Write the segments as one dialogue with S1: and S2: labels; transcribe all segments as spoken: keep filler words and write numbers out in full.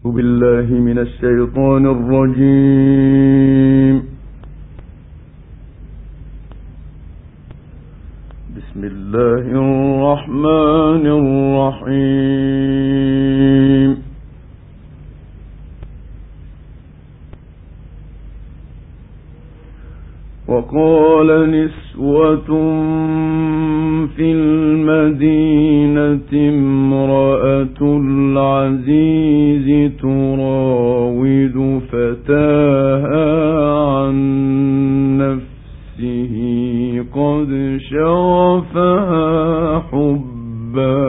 S1: بالله من الشيطان الرجيم. بسم الله الرحمن الرحيم. وقال نسوة في المدينة امرأة العزيز تراود فتاها عن نفسه قد شغفها حبا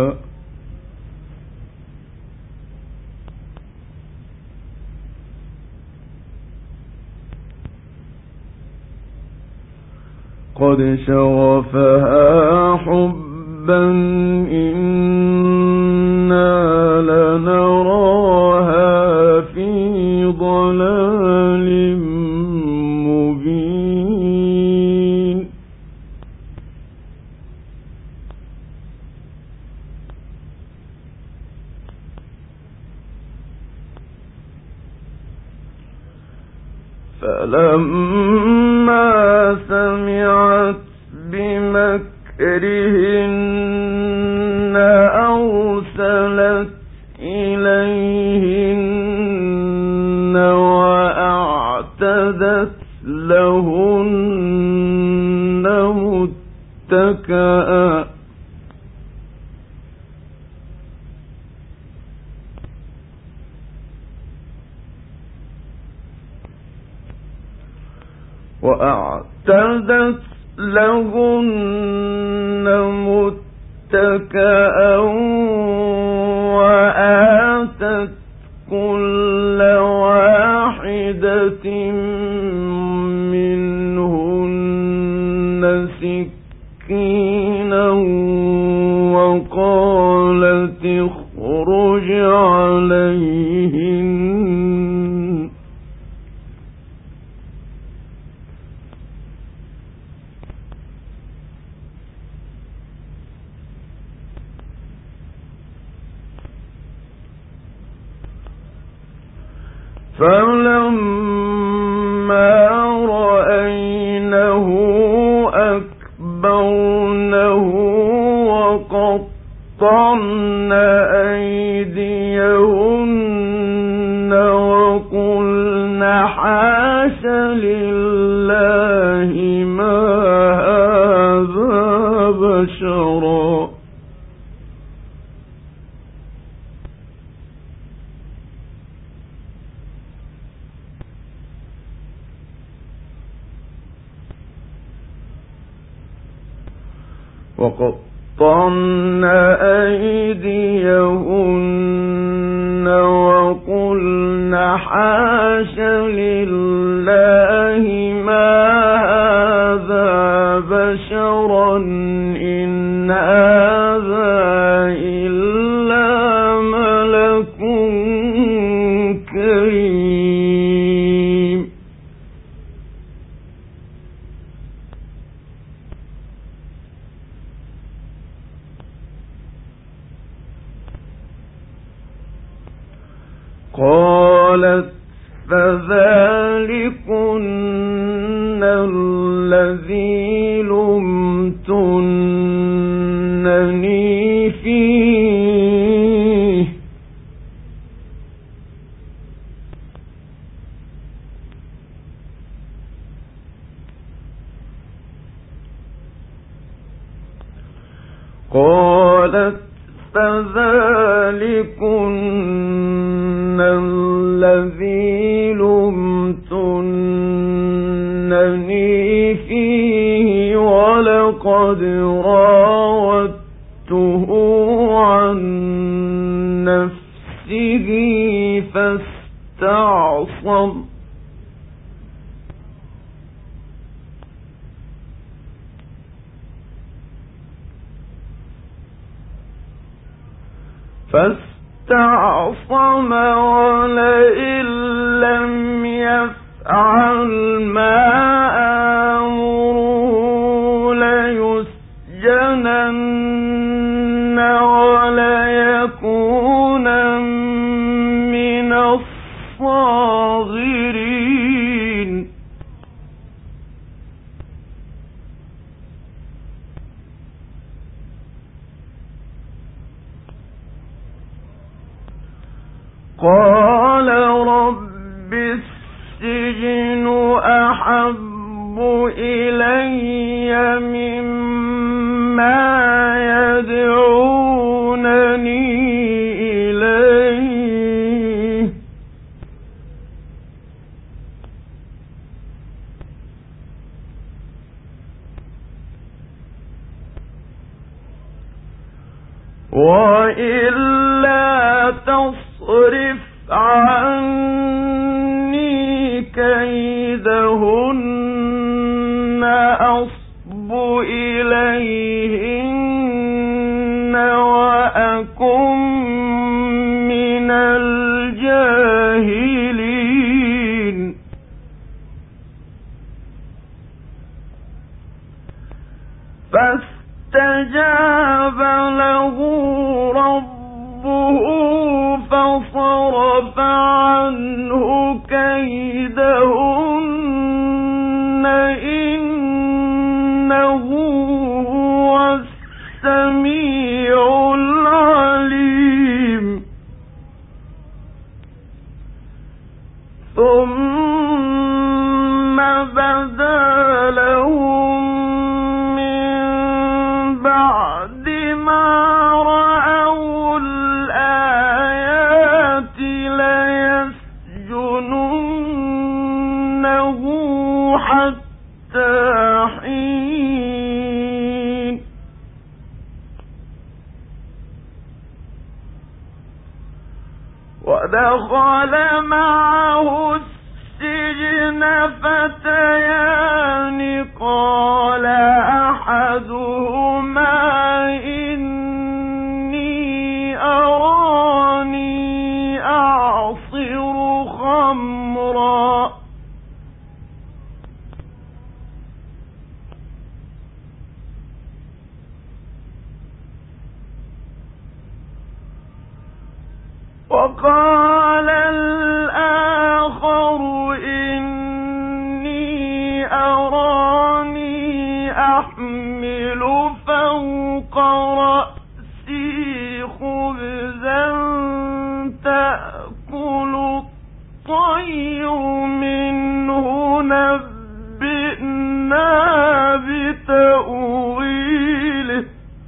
S1: قد شغفها حبا إنا لنراها في ضلال مبين. فلما سمعت بمكرهن أرسلت إليهن وأعتدت لهن متكئا وأعتدت لهن متكئا وآتت كل واحدة منهن سكينا وقالت اخرج عليهن فلما رأينه أكبرنه وقطعن أيديهن وقلن حاش لله ما هذا بشرا وقطعن أيديهن وقلن حاش لله ما هذا بشرا إن هذا إلا ملك كريم. قالت فذلكن الذي لمتنني فيه قالت فذلكن الذي لمتنني فيه ولقد راودته عن نفسه فاستعصم فاستعصم ولئن لم يفعل ما آمره ليسجنن وليكون من قال رب السجن أحب إلي مما يدعونني إليه وإلا تصرف عني كيدهن أصب إليهن وأكن من الجاهلين فاستجاب له ربه فصرف عنه كيدهن إنه هو السميع العليم ثم بدا لهم من بعد ما رأوا الآيات ليسجننه حتى حين ودخل معه السجن فتيان قال أحدهما إني أراني أعصر خمرا وقال الآخر إني أراني أحمل فوق رأسي خبزا تأكل الطير منه نبئنا بتأويله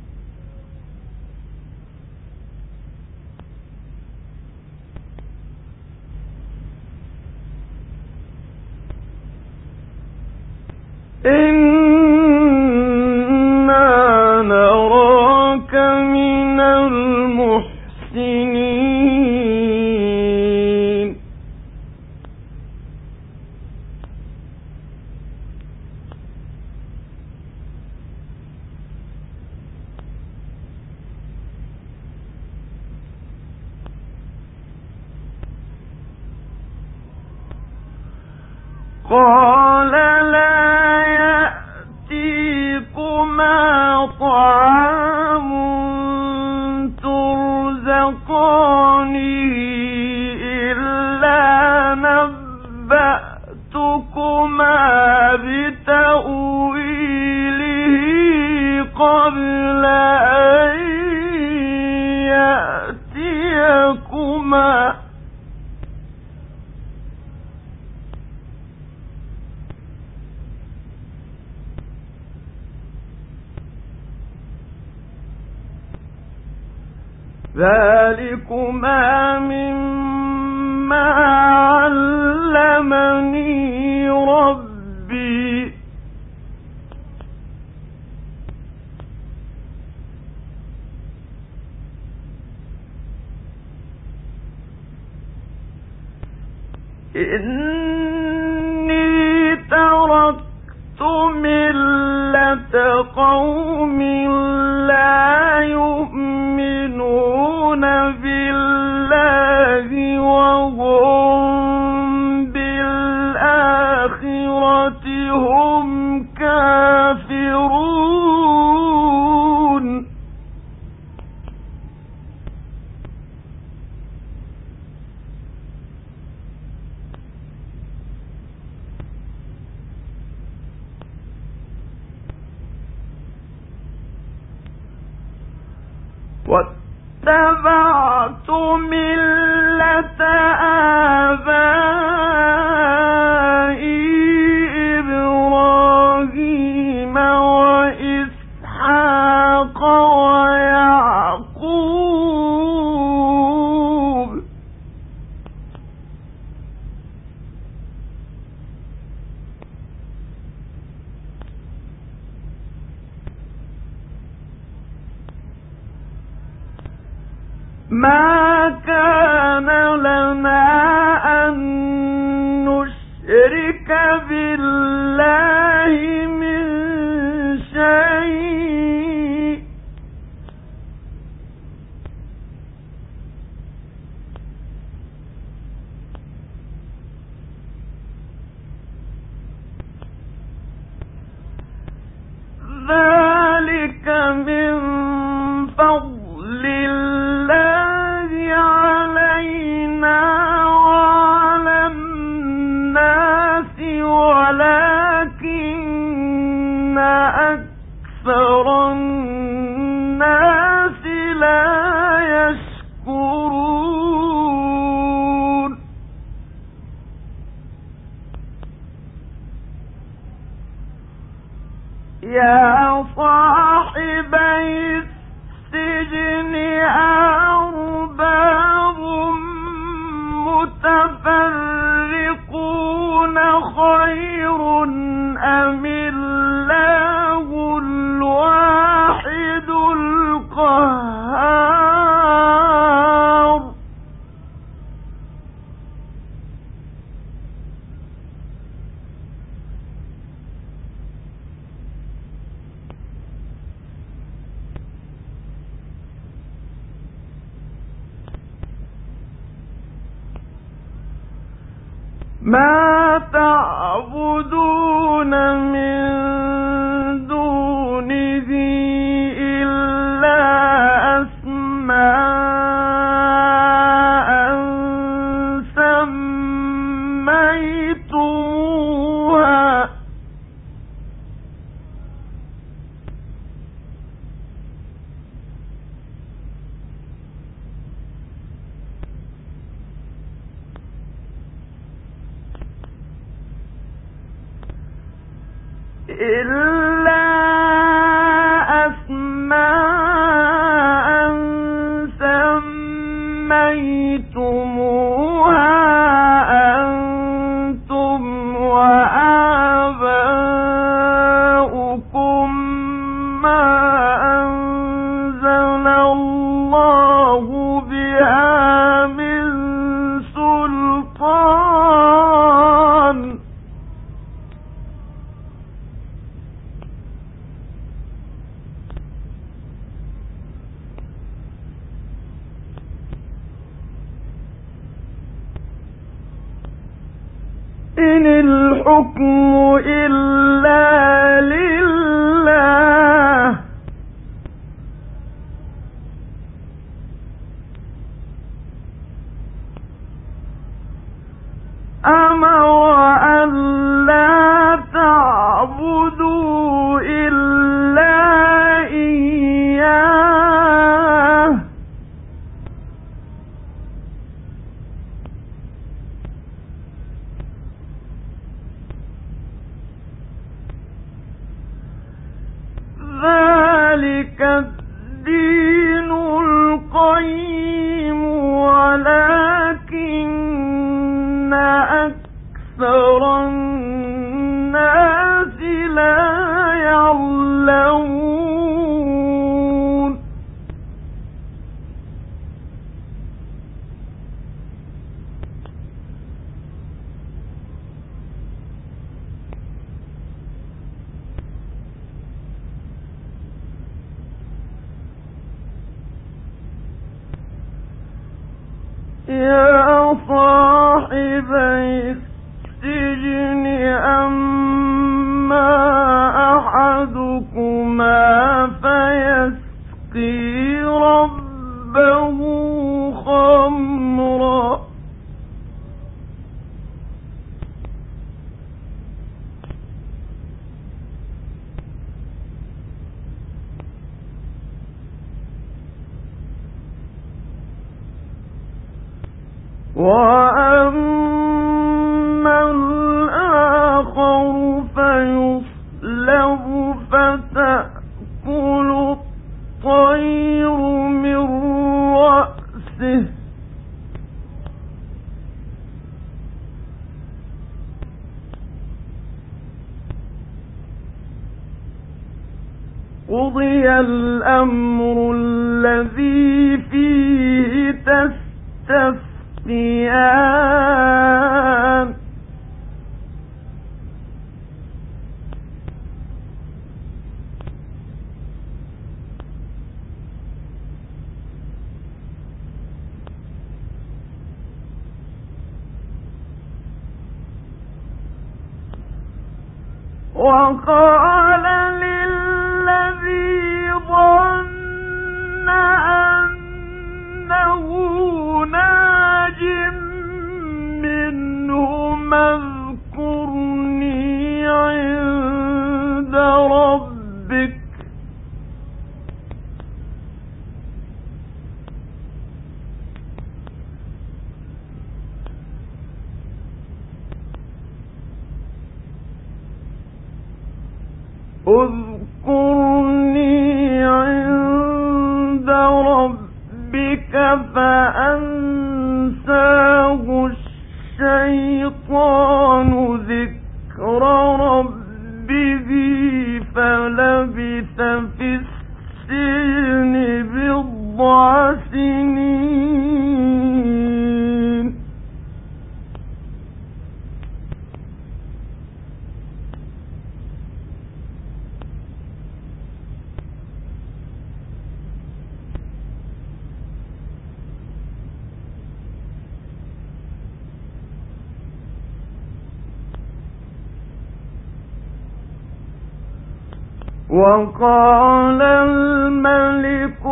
S1: إنا نراك من المحسنين قال لا يأتيكما طعام ترزقانه إلا نبأتكما بتأويله قبل أن يأتيكما ذلكما مما علمني ربي إني تركت ملة قوم لا يؤمنون بالله وهم بالآخرة هم كافرون واتبعت ملة يا صاحبي السجن أرباب متفرقون خير أم الله الواحد القهار ما تعبدون من دونه إلا أسماء سميتموها إلا أسماء سميتموها أنتم وآباؤكم ما أنزل الله بها من سلطان إن الحكم إلا لله أمر أن لا تعبدوا إلا إياه ذلك الدين القيم ولكن أكثر الناس لا يعلمون يا صاحبي السجن أما أحدكما فيسقي ربه خمرا وأما الآخر فيصلب فتأكل الطير من رأسه قضي الأمر الذي فيه تستفتيان وقال للذي ظن أنه ناج منه اذكرني عند ربك اذكرني فأنساه الشيطان ذكر ربه فلبث في السجن بضع سنين. وقال الملك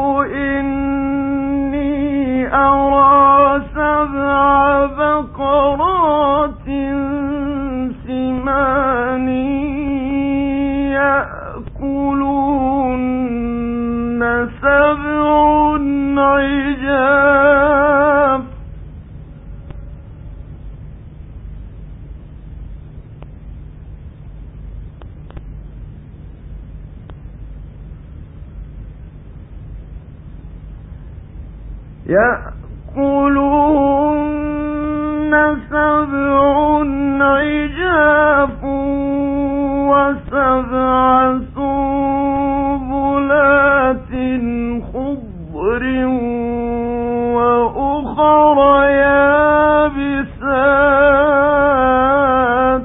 S1: إني أرى سبع بقرات سمان يأكلون سبع عجاف يأكلون سبع عجاف وسبع سنبلات خضر وأخر يابسات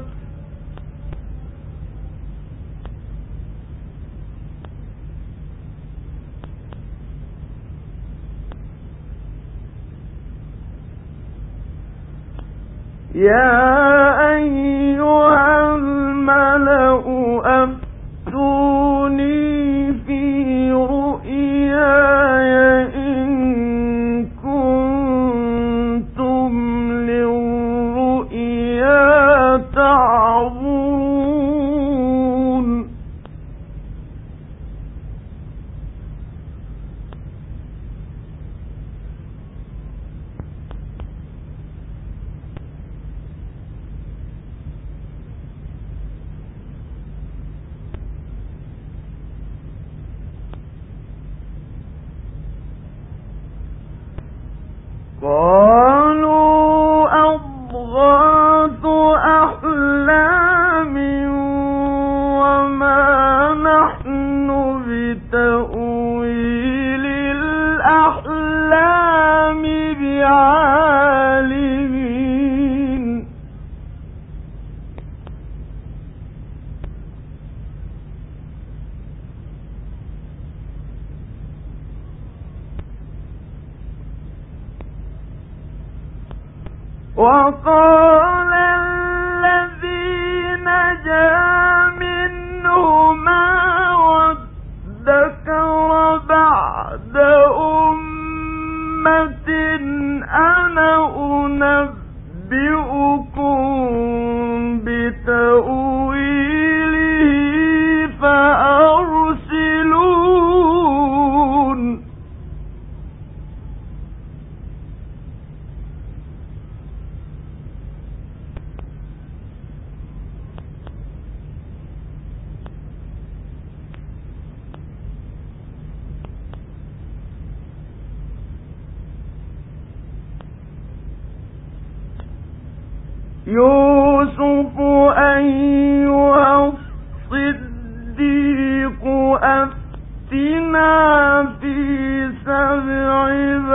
S1: يا أيها الملأ أفتوني في رؤياي إن كنتم للرؤيا تعبرون. قالوا أضغاث أحلام وما نحن بتأويل الأحلام بعالمين. وقال الذي نجا منهما وادكر بعد أمة أنا أنبئكم بتأويله فأرسلون. يوسف أيها الصديق أفتنا في سبع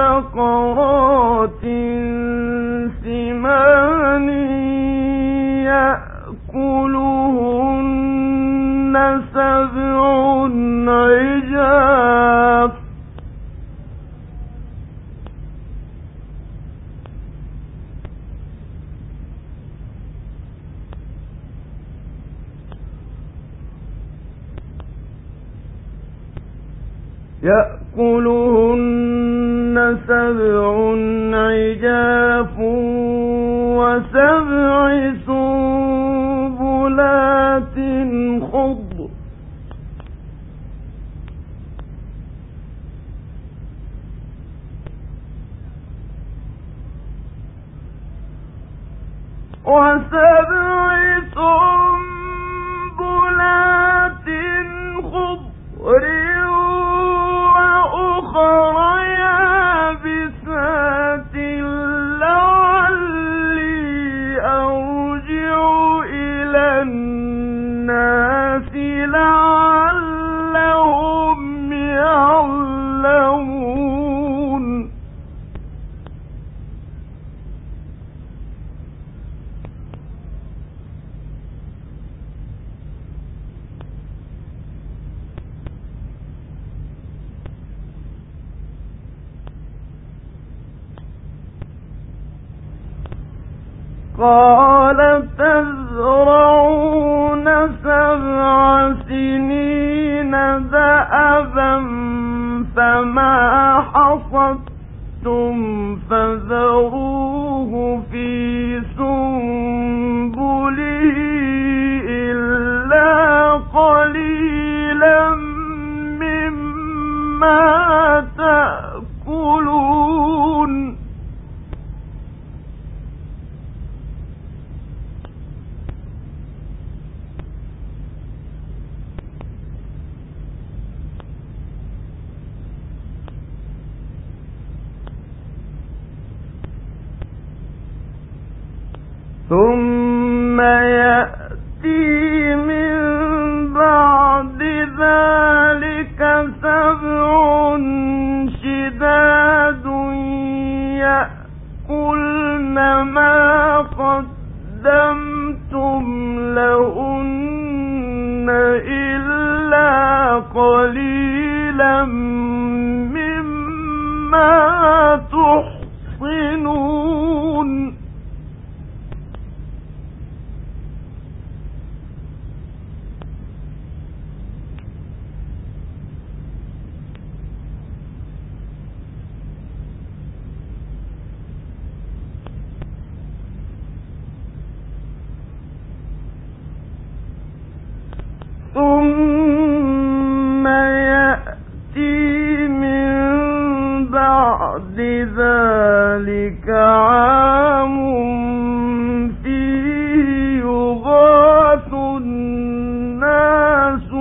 S1: بقرات سمان يأكلهن سبع عجاف يأكلهن سبع عجاف وسبع سنبلات خضر وسبع سنبلات خضر وأخر يابسات قال تزرعون سبع سنين دأبا فما حصدتم فذروه في سنبله إلا قليلا مما تأكلون ثم يأتي من بعد ذلك سبع شداد يأكلن ما قدمتم لهن إلا قليلا مما تحصنون ثم يأتي من بعد ذلك عام فيه يغاث الناس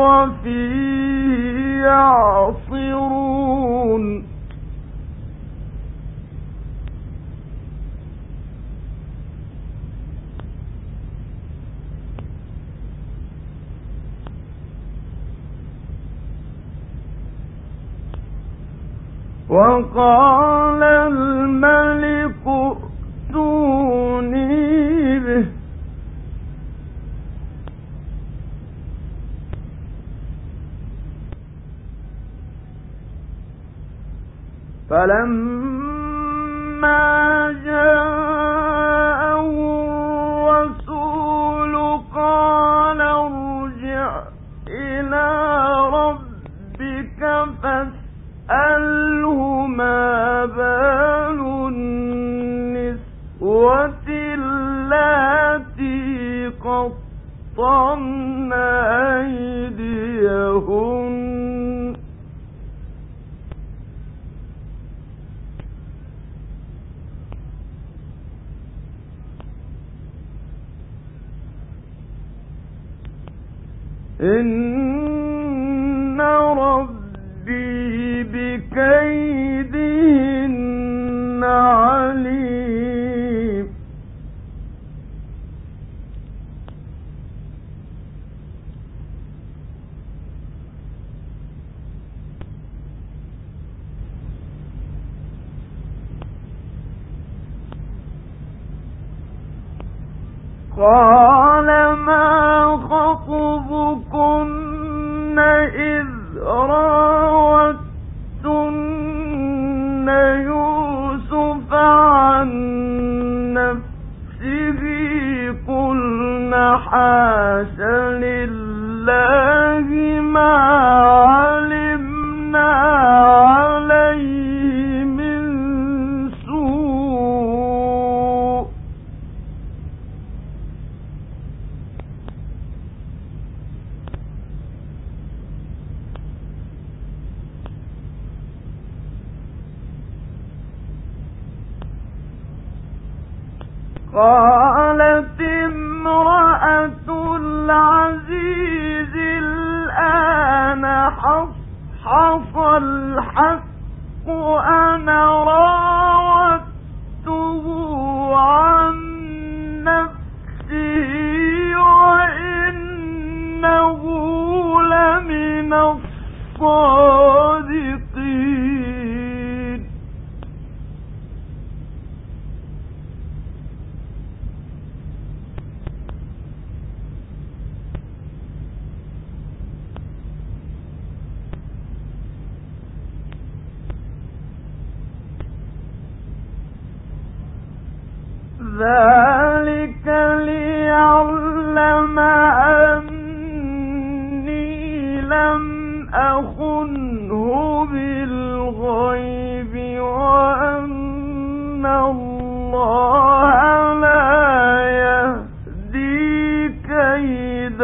S1: وفيه يعصرون وقال الملك ائتوني به فلما جاءه الرسول قال ارجع إلى ربك فاسأله ما بال النسوة اللاتي قطعن أيديهن إن ربي بكيدهن عليم قال ما خطبكن إذ راوتن يوسف عن نفسه قلن حاش لله ما علمنا عليه من سوء قالت امرأة العزيز الآن حصحص الحق أنا راودته عن نفسه وإنه لمن الصادقين ذلك ذلك ليعلم أني لم أخنه بالغيب وأن الله لا يهدي كيد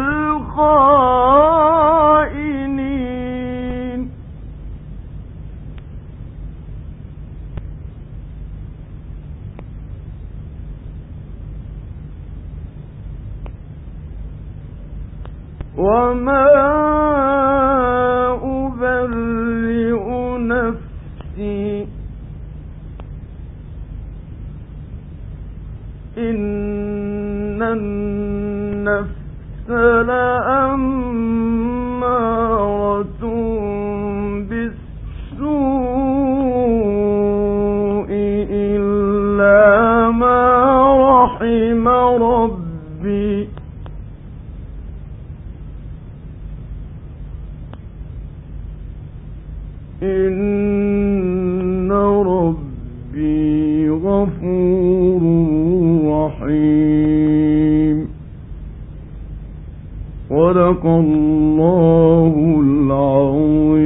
S1: الخائنين. وما أبرئ نفسي إن النفس لأمارة بالسوء إلا ما رحم ربي إن ربي غفور رحيم. صدق الله العظيم.